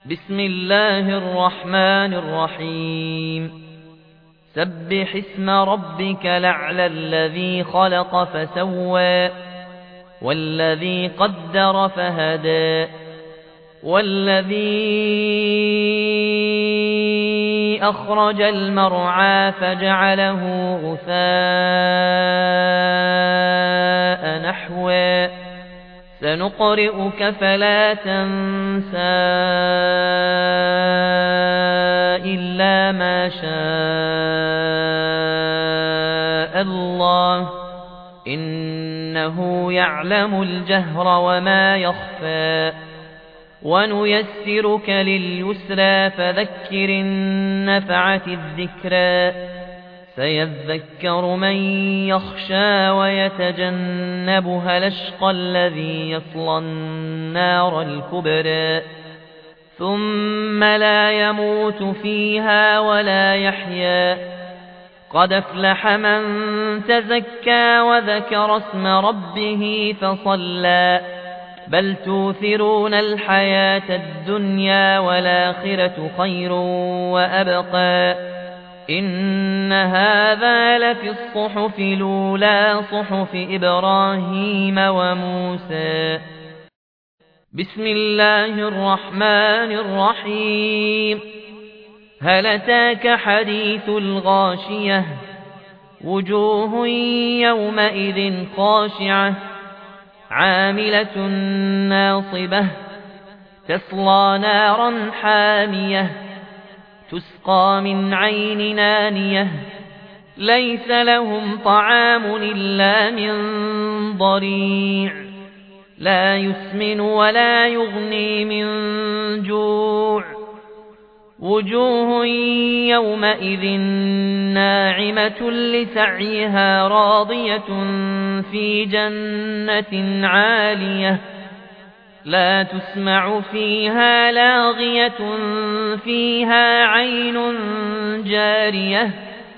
بسم الله الرحمن الرحيم سبح اسم ربك الأعلى الذي خلق فسوى والذي قدر فهدى والذي أخرج المرعى فجعله غثاء نحوا سنقرئك فلا تنسى إلا ما شاء الله إنه يعلم الجهر وما يخفى ونيسرك لليسرى فذكر إن نفعت الذكرى سيذكر من يخشى ويتجنبها الأشقى الذي يصلى النار الكبرى ثم لا يموت فيها ولا يحيا قد أفلح من تزكى وذكر اسم ربه فصلى بل توثرون الحياة الدنيا والآخرة خير وأبقى إن هذا لفي الصحف الأولى صحف إبراهيم وموسى بسم الله الرحمن الرحيم هل أتاك حديث الغاشية وجوه يومئذ خاشعة عاملة ناصبة تصلى نارا حامية تسقى من عين نانية ليس لهم طعام إلا من ضريع لا يسمن ولا يغني من جوع وجوه يومئذ ناعمة لسعيها راضية في جنة عالية لا تسمع فيها لاغية فيها عين جارية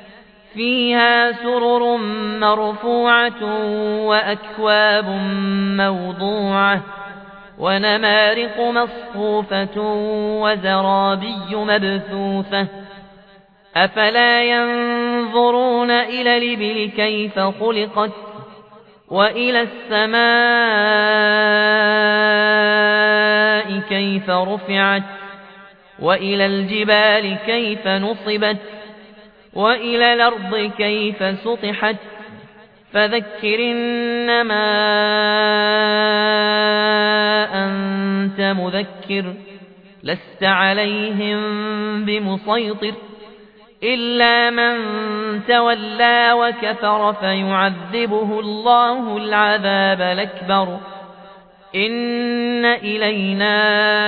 فيها سرر مرفوعة وأكواب موضوعة ونمارق مصفوفة وزرابي مبثوثة أفلا ينظرون إلى الإبل كيف خلقت وإلى السماء كيف رفعت وإلى الجبال كيف نصبت وإلى الأرض كيف سطحت فذكر إنما أنت مذكر لست عليهم بمسيطر إلا من تولى وكفر فيعذبه الله العذاب الأكبر إن إلينا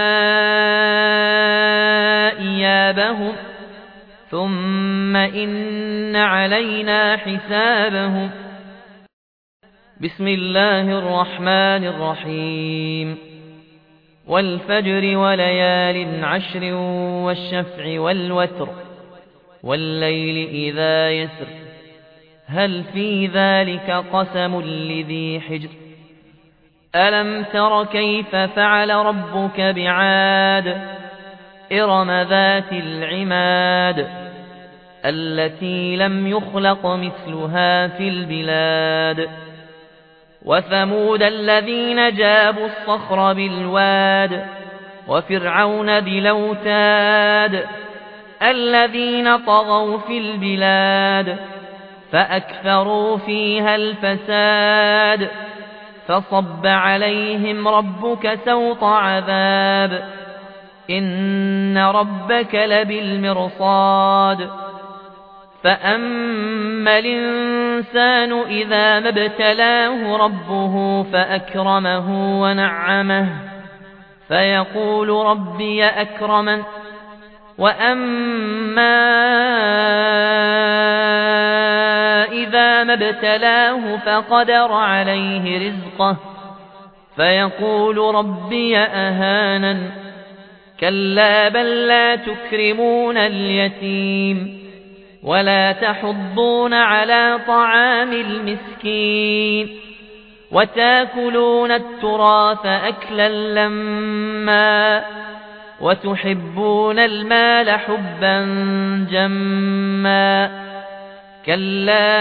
إيابهم ثم إن علينا حسابهم بسم الله الرحمن الرحيم والفجر وليال عشر والشفع والوتر والليل إذا يسر هل في ذلك قسم لذي حجر ألم تر كيف فعل ربك بعاد إرم ذات العماد التي لم يخلق مثلها في البلاد وثمود الذين جابوا الصخر بالواد وفرعون ذي الأوتاد الذين طغوا في البلاد فأكثروا فيها الفساد فصب عليهم ربك سوط عذاب إن ربك لبالمرصاد فأما الإنسان إذا ما ابتلاه ربه فأكرمه ونعمه فيقول ربي أكرمن وأما إذا ما ابتلاه فقدر عليه رزقه فيقول ربي أهانن كلا بل لا تكرمون اليتيم ولا تحضون على طعام المسكين وتاكلون التراث أكلا لما وتحبون المال حبا جما كلا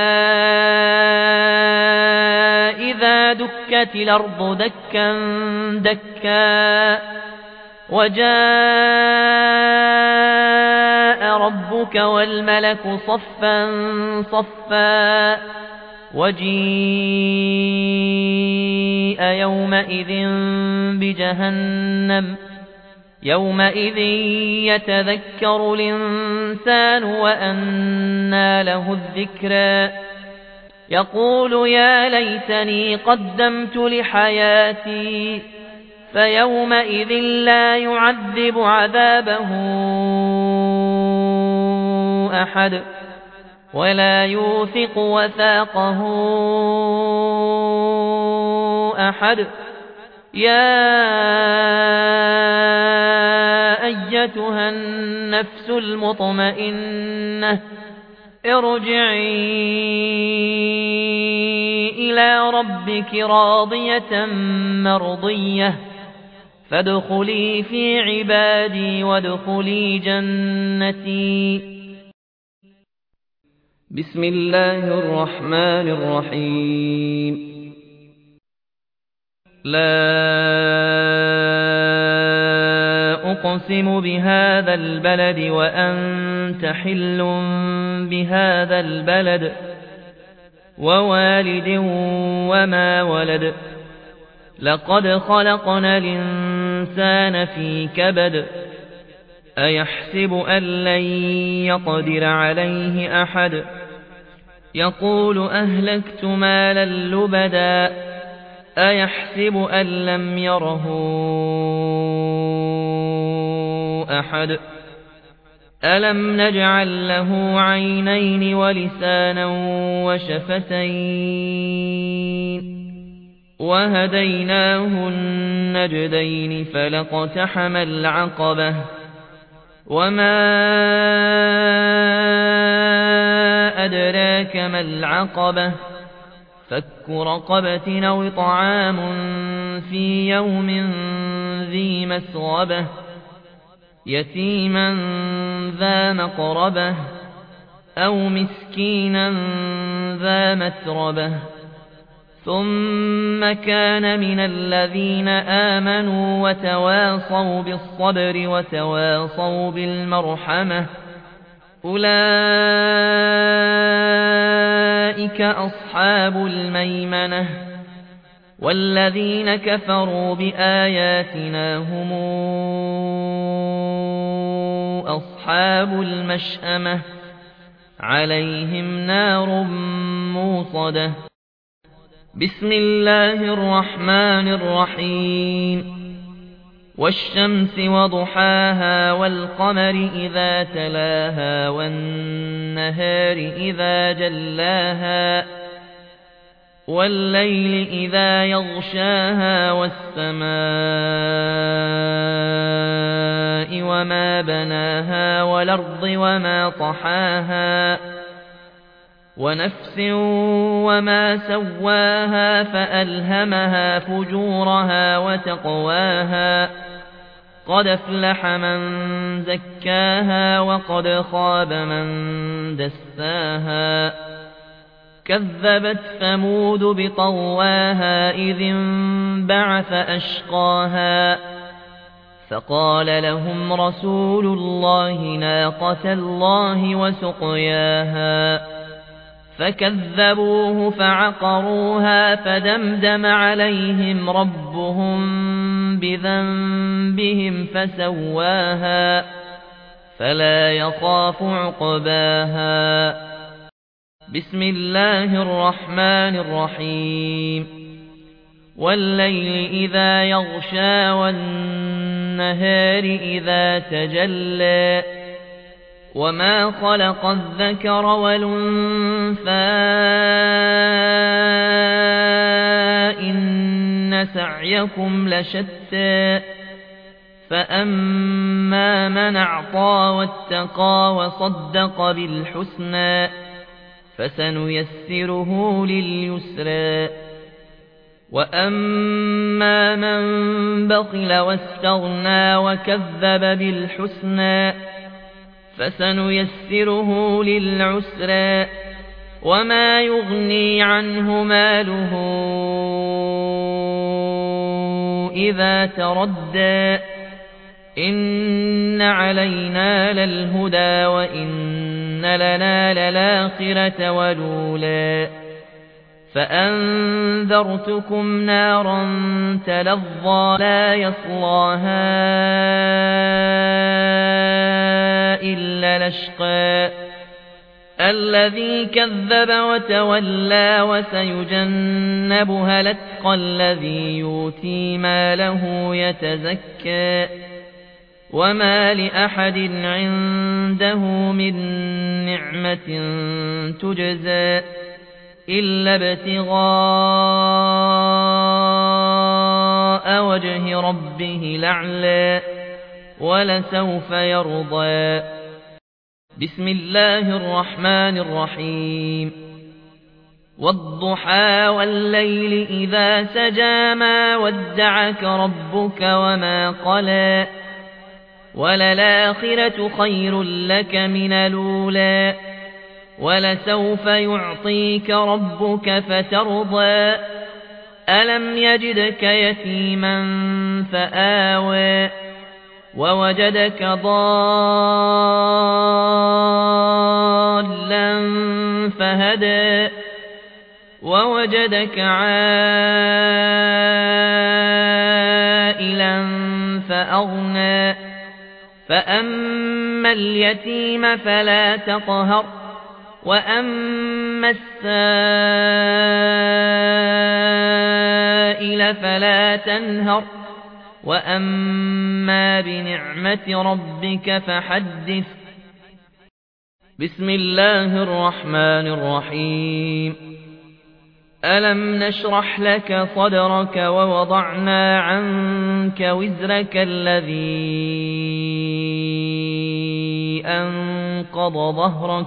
إذا دكت الأرض دكا دكا وجاء ربك والملك صفا صفا وجيء يومئذ بجهنم يومئذ يتذكر الإنسان وأنى له الذكرى يقول يا ليتني قدمت لحياتي فيومئذ لا يعذب عذابه أحد ولا يوثق وثاقه أحد يا أيتها النفس المطمئنة ارجعي إلى ربك راضية مرضية فادخلي في عبادي وادخلي جنتي. بسم الله الرحمن الرحيم. لا أقسم بهذا البلد وأنت حل بهذا البلد ووالد وما ولد لقد خلقنا الإنسان في كبد أيحسب أن لن يقدر عليه أحد يقول أهلكت مالا لبدا أيحسب أن لم يره أحد ألم نجعل له عينين ولسانا وشفتين وهديناه النجدين فلاقتحم العقبة وما أدراك ما العقبة فك رقبة أو طعام في يوم ذي مسغبة يتيما ذا مقربة أو مسكينا ذا متربة ثم كان من الذين آمنوا وتواصوا بالصبر وتواصوا بالمرحمة أولئك أصحاب الميمنة والذين كفروا بآياتنا هم أصحاب المشأمة عليهم نار موصدة. بسم الله الرحمن الرحيم. والشمس وضحاها والقمر إذا تلاها والنهار إذا جلاها والليل إذا يغشاها والسماء وما بناها والأرض وما طحاها ونفس وما سواها فألهمها فجورها وتقواها قد أفلح من زكاها وقد خاب من دساها كذبت ثمود بطغواها إذ انبعث أشقاها فقال لهم رسول الله ناقة الله وسقياها فكذبوه فعقروها فدمدم عليهم ربهم بذنبهم فسواها فلا يخاف عقباها. بسم الله الرحمن الرحيم. والليل إذا يغشى والنهار إذا تجلى وما خلق الذكر والأنثى إن سعيكم لشتى فأما من أعطى واتقى وصدق بالحسنى فسنيسره لليسرى وأما من بخل واستغنى وكذب بالحسنى فسنيسره للعسرى وما يغني عنه ماله إذا تردى إن علينا للهدى وإن لنا للآخرة والأولى فأنذرتكم نارا تلظى لا يصلاها إلا الأشقى الذي كذب وتولى وسيجنبها الأتقى الذي يؤتي ماله يتزكى وما لأحد عنده من نعمة تجزى إلا ابتغاء وجه ربه الأعلى ولسوف يرضى. بسم الله الرحمن الرحيم. والضحى والليل إذا سجى ما ودعك ربك وما قلى وللآخرة خير لك من الأولى ولسوف يعطيك ربك فترضى ألم يجدك يتيما فآوى ووجدك ضالا فهدى ووجدك عائلا فأغنى فأما اليتيم فلا تقهر وأما السائل فلا تنهر وأما بنعمة ربك فحدث. بسم الله الرحمن الرحيم. ألم نشرح لك صدرك ووضعنا عنك وزرك الذي أنقض ظهرك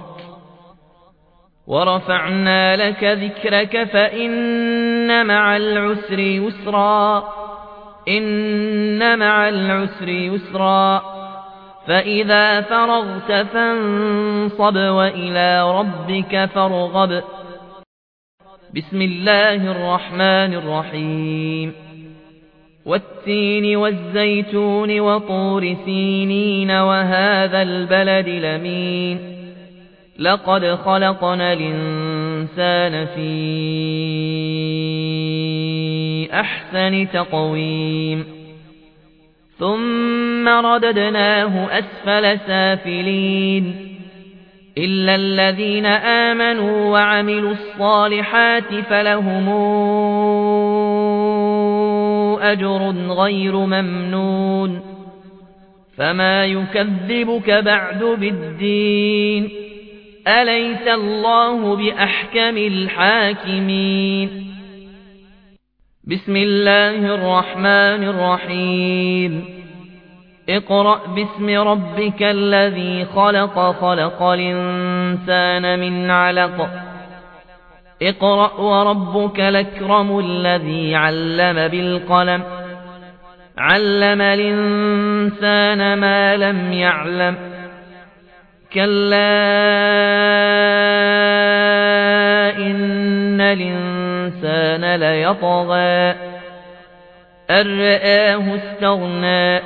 ورفعنا لك ذكرك فإن مع العسر يسرا إن مع العسر يسرا فإذا فرغت فانصب وإلى ربك فارغب. بسم الله الرحمن الرحيم. والتين والزيتون وطور سينين وهذا البلد الأمين لقد خلقنا الإنسان في أحسن تقويم ثم رددناه أسفل سافلين إلا الذين آمنوا وعملوا الصالحات فلهم أجر غير ممنون فما يكذبك بعد بالدين أليس الله بأحكم الحاكمين. بسم الله الرحمن الرحيم. اقرأ باسم ربك الذي خلق خلق الإنسان من علق اقرأ وربك الأكرم الذي علم بالقلم علم الإنسان ما لم يعلم كلا إن الإنسان ليطغى أن رآه استغنى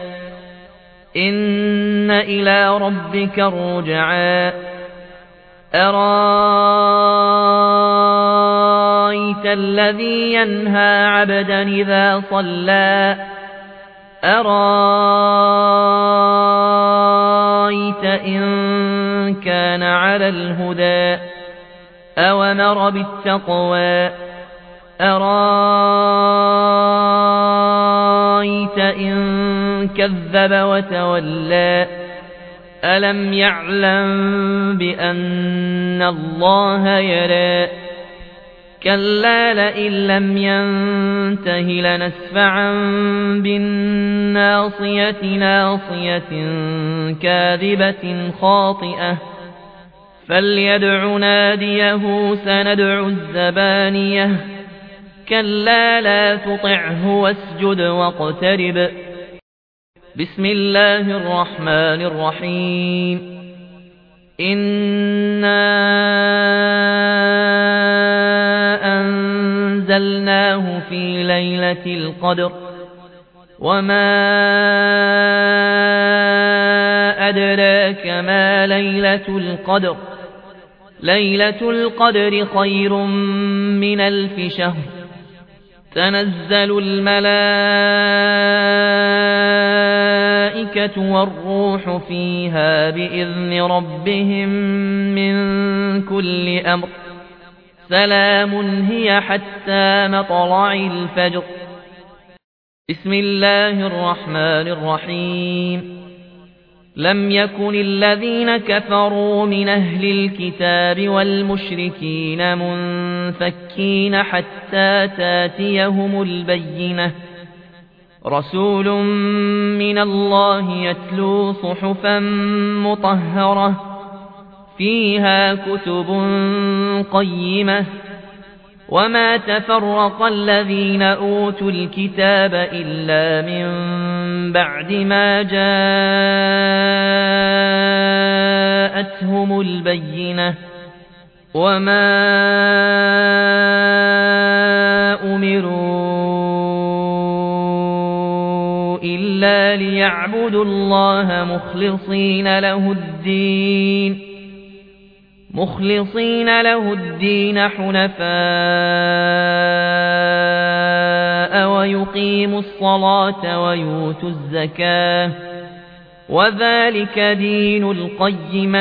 إن إلى ربك الرجعى أرأيت الذي ينهى عبدا إذا صلى أرأيت إن كان على الهدى أوامر بالتقوى أرأيت إن كذب وتولى ألم يعلم بأن الله يرى كلا لئن لم ينته لنسفعا بالناصية ناصية كاذبة خاطئة فليدع ناديه سندع الزبانية كلا لا تطعه واسجد واقترب. بسم الله الرحمن الرحيم. إنا أنزلناه في ليلة القدر وما أدراك ما ليلة القدر ليلة القدر خير من 1000 شهر تنزل الملائكة والروح فيها بإذن ربهم من كل أمر سلام هي حتى مطلع الفجر. بسم الله الرحمن الرحيم. لم يكن الذين كفروا من أهل الكتاب والمشركين منفكين حتى تاتيهم البينة رسول من الله يتلو صحفا مطهرة فيها كتب قيمة وما تفرق الذين أوتوا الكتاب إلا من بعد ما جاءتهم البينة وما أمروا إلا ليعبدوا الله مخلصين له الدين حنفاء ويقيموا الصلاة ويؤتوا الزكاة وذلك دين القيمة.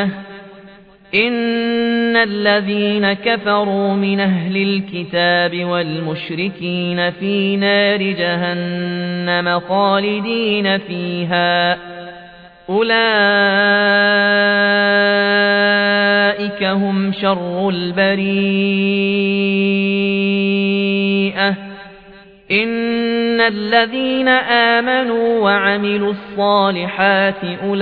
إن الذين كفروا من أهل الكتاب والمشركين في نار جهنم خالدين فيها أولئك هم شر البريئة. إن الذين آمنوا وعملوا الصالحات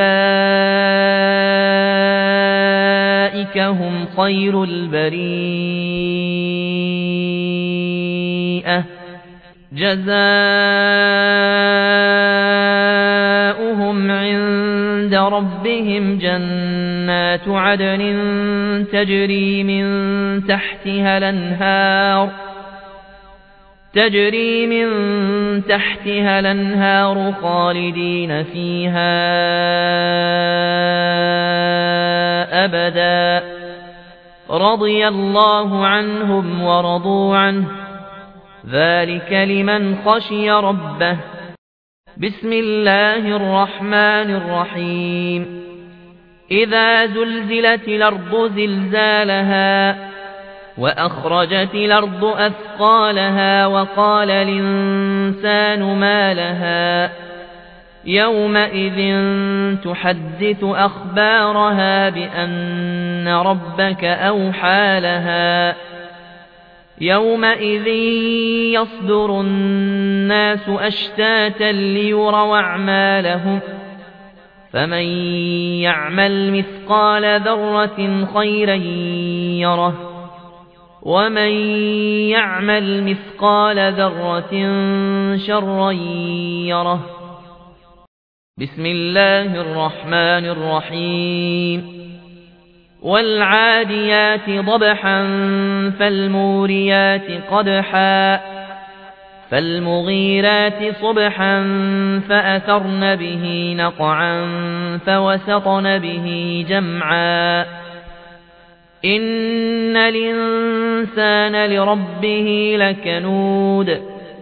أولئك هم خير البريئة جزاؤهم عند ربهم جنات عدن تجري من تحتها الأنهار خالدين فيها أبدا رضي الله عنهم ورضوا عنه ذلك لمن خشي ربه. بسم الله الرحمن الرحيم. إذا زلزلت الأرض زلزالها وأخرجت الأرض أثقالها وقال الإنسان ما لها يومئذ تحدث أخبارها بأن ربك أوحى لها يومئذ يصدر الناس أشتاتا ليروا أعمالهم فمن يعمل مثقال ذرة خيرا يره ومن يعمل مثقال ذرة شرا يره. بسم الله الرحمن الرحيم. والعاديات ضبحا فالموريات قدحا فالمغيرات صبحا فأثرن به نقعا فوسطن به جمعا. إن الإنسان لربه لكنود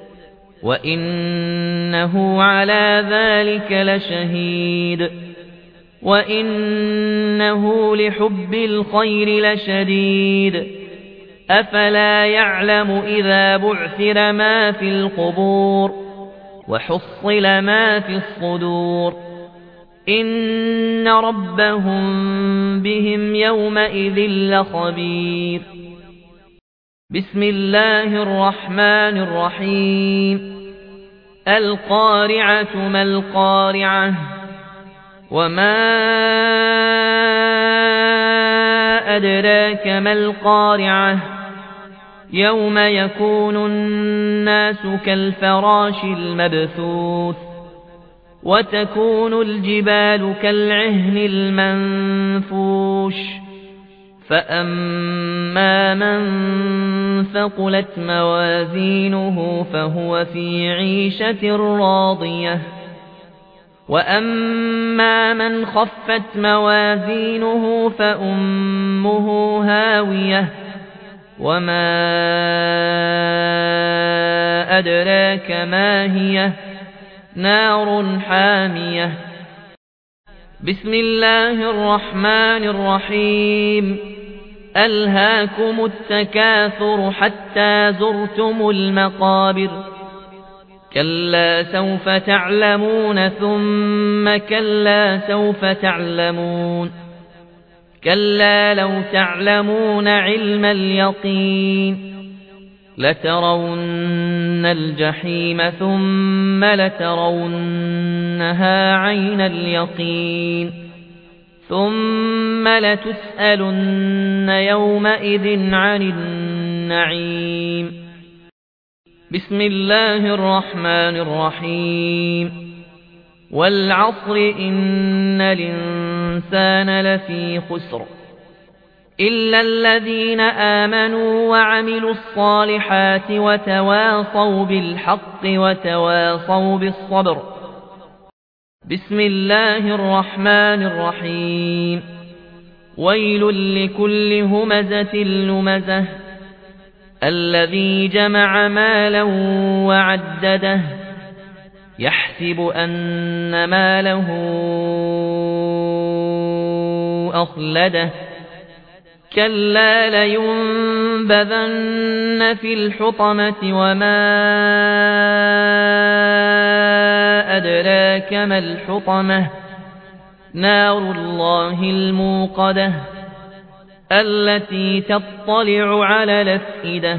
وإنه على ذلك لشهيد وإنه لحب الخير لشديد. أفلا يعلم إذا بعثر ما في القبور وحصل ما في الصدور إن ربهم بهم يومئذ لخبير. بسم الله الرحمن الرحيم. القارعة ما القارعة وما أدراك ما القارعة يوم يكون الناس كالفراش المبثوث وتكون الجبال كالعهن المنفوش فأما من ثقلت موازينه فهو في عيشة راضية وأما من خفت موازينه فأمه هاوية وما أدراك ما هي نار حامية بسم الله الرحمن الرحيم ألهاكم التكاثر حتى زرتم المقابر كلا سوف تعلمون ثم كلا سوف تعلمون كلا لو تعلمون علم اليقين لترون الجحيم ثم لترونها عين اليقين ثم لتسألن يومئذ عن النعيم بسم الله الرحمن الرحيم والعصر إن الإنسان لفي خسر إلا الذين آمنوا وعملوا الصالحات وتواصوا بالحق وتواصوا بالصبر بسم الله الرحمن الرحيم ويل لكل همزة لمزة الذي جمع مالا وعدده يحسب أن ماله أخلده كلا لينبذن في الحطمة وما أدراك ما الحطمة نار الله الموقدة التي تطلع على الأفئدة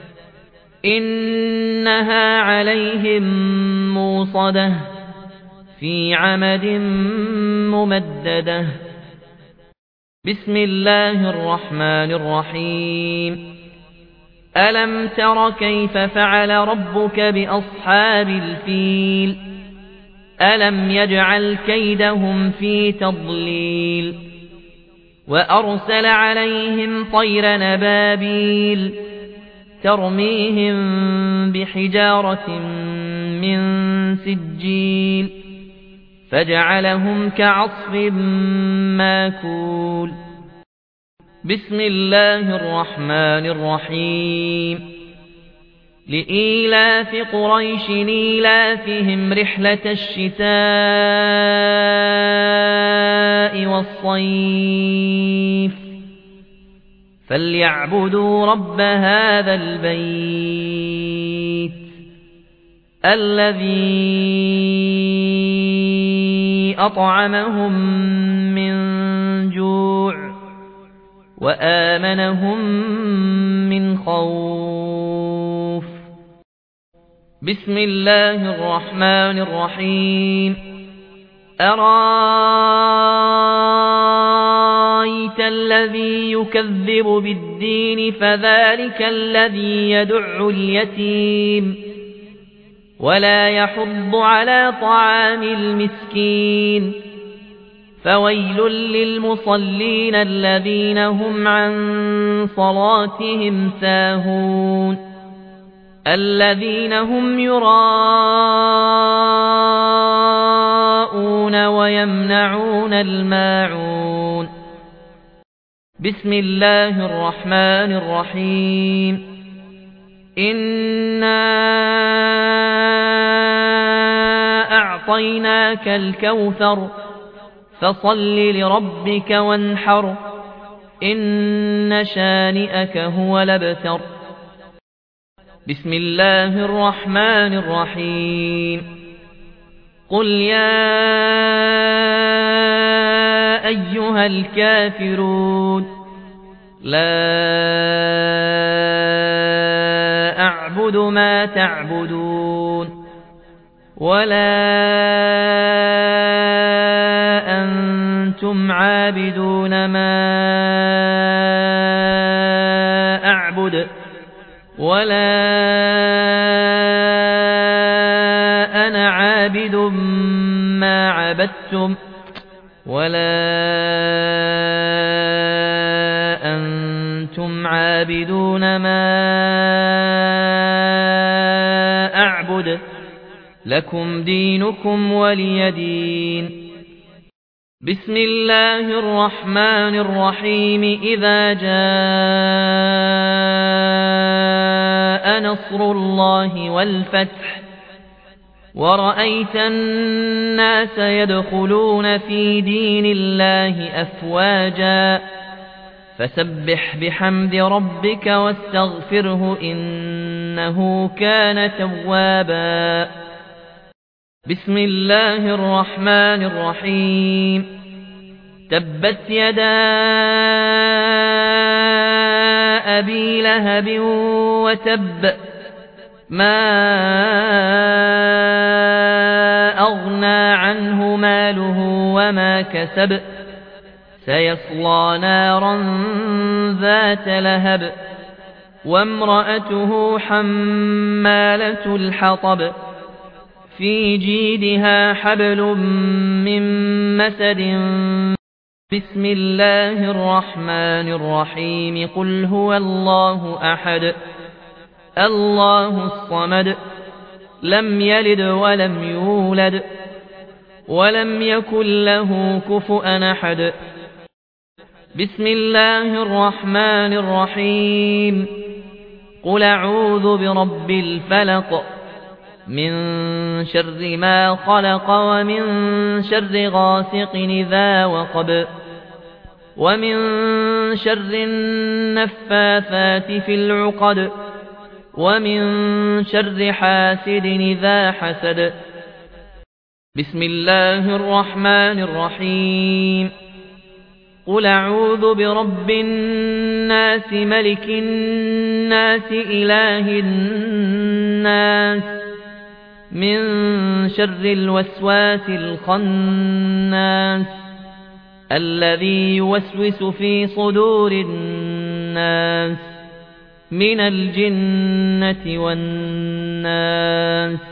إنها عليهم موصدة في عمد ممددة بسم الله الرحمن الرحيم ألم تر كيف فعل ربك بأصحاب الفيل ألم يجعل كيدهم في تضليل وأرسل عليهم طير نبابيل ترميهم بحجارة من سجيل فجعلهم كعصف ماكول بسم الله الرحمن الرحيم لإيلاف قريش إيلافهم رحلة الشتاء والصيف فليعبدوا رب هذا البيت الذي أطعمهم من جوع وآمنهم من خوف بسم الله الرحمن الرحيم أرأيت الذي يكذب بالدين فذلك الذي يدع اليتيم ولا يحض على طعام المسكين فويل للمصلين الذين هم عن صلاتهم ساهون الذين هم يراءون ويمنعون الماعون بسم الله الرحمن الرحيم إنا أعطيناك الكوثر فصل لربك وانحر إن شانئك هو الأبتر بسم الله الرحمن الرحيم قل يا أيها الكافرون لا أعبد ما تعبدون ولا أنتم عابدون ما أعبد ولا أنا عابد ما عبدتم ولا أنتم عابدون ما أعبد لكم دينكم ولي دين. بسم الله الرحمن الرحيم. إذا جاء نصر الله والفتح ورأيت الناس يدخلون في دين الله أفواجا فسبح بحمد ربك واستغفره إنه كان توابا. بسم الله الرحمن الرحيم. تبت يدا أبي لهب وتب ما أغنى عنه ماله وما كسب سيصلى نارا ذات لهب وامرأته حمالة الحطب في جيدها حبل من مسد. بسم الله الرحمن الرحيم. قل هو الله أحد الله الصمد لم يلد ولم يولد ولم يكن له كفؤا أحد. بسم الله الرحمن الرحيم. قل أعوذ برب الفلق من شر ما خلق ومن شر غاسق إذا وقب ومن شر النفاثات في العقد ومن شر حاسد إذا حسد. بسم الله الرحمن الرحيم. قل أعوذ برب الناس ملك الناس إله الناس من شر الوسواس الخناس الذي يوسوس في صدور الناس من الجنة والناس.